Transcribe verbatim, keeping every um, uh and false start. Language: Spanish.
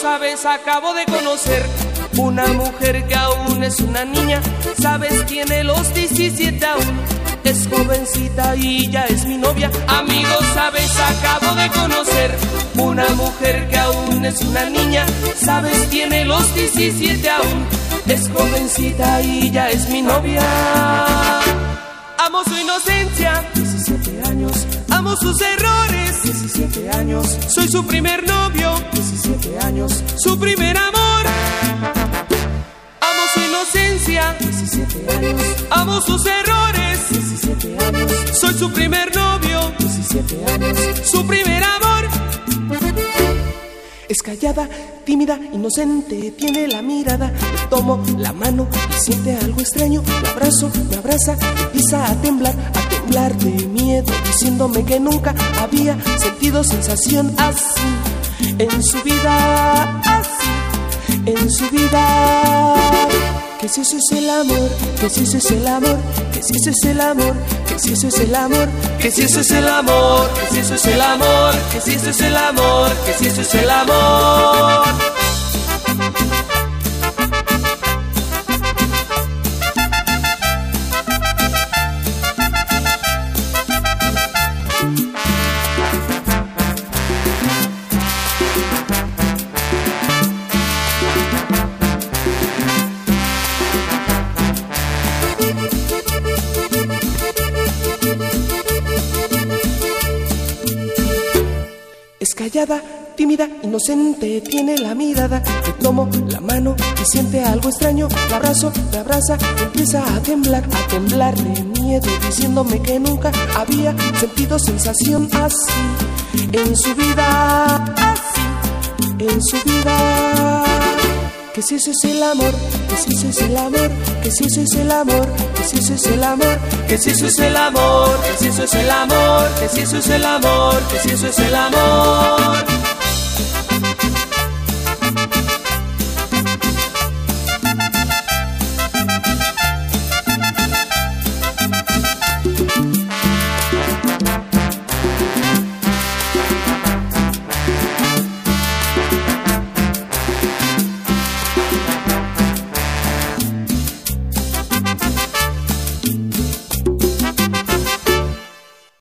sabes, acabo de conocer una mujer que aún es una niña. Sabes, tiene los diecisiete aún, es jovencita y ya es mi novia. Amigos, sabes, acabo de conocer una mujer que aún es una niña. Sabes, tiene los diecisiete aún, es jovencita y ya es mi novia. Amo su inocencia, diecisiete años. Amo sus errores, diecisiete años. Soy su primer novio, diecisiete años. Su primer amor. Amo su inocencia, diecisiete años. Amo sus errores, diecisiete años. Soy su primer novio, diecisiete años. Su primer amor. Es callada, tímida, inocente, tiene la mirada. Le tomo la mano y siente algo extraño. La abrazo, me abraza, empieza a temblar, a temblar de miedo, diciéndome que nunca había sentido sensación así en su vida, así en su vida. Que si eso es el amor, que si eso es el amor, que si eso es el amor, que si eso es el amor, que si eso es el amor, que si eso es el amor, que si eso es el amor, que si eso es el amor. Es callada, tímida, inocente, tiene la mirada. Le tomo la mano y siente algo extraño. La abrazo, me abraza, empieza a temblar, a temblar de miedo, diciéndome que nunca había sentido sensación así en su vida, así en su vida. Que si eso es el amor, que si eso es el amor, que si eso es el amor, que si eso es el amor, que si eso es el amor, que si eso es el amor, que si eso es el amor, que si eso es el amor.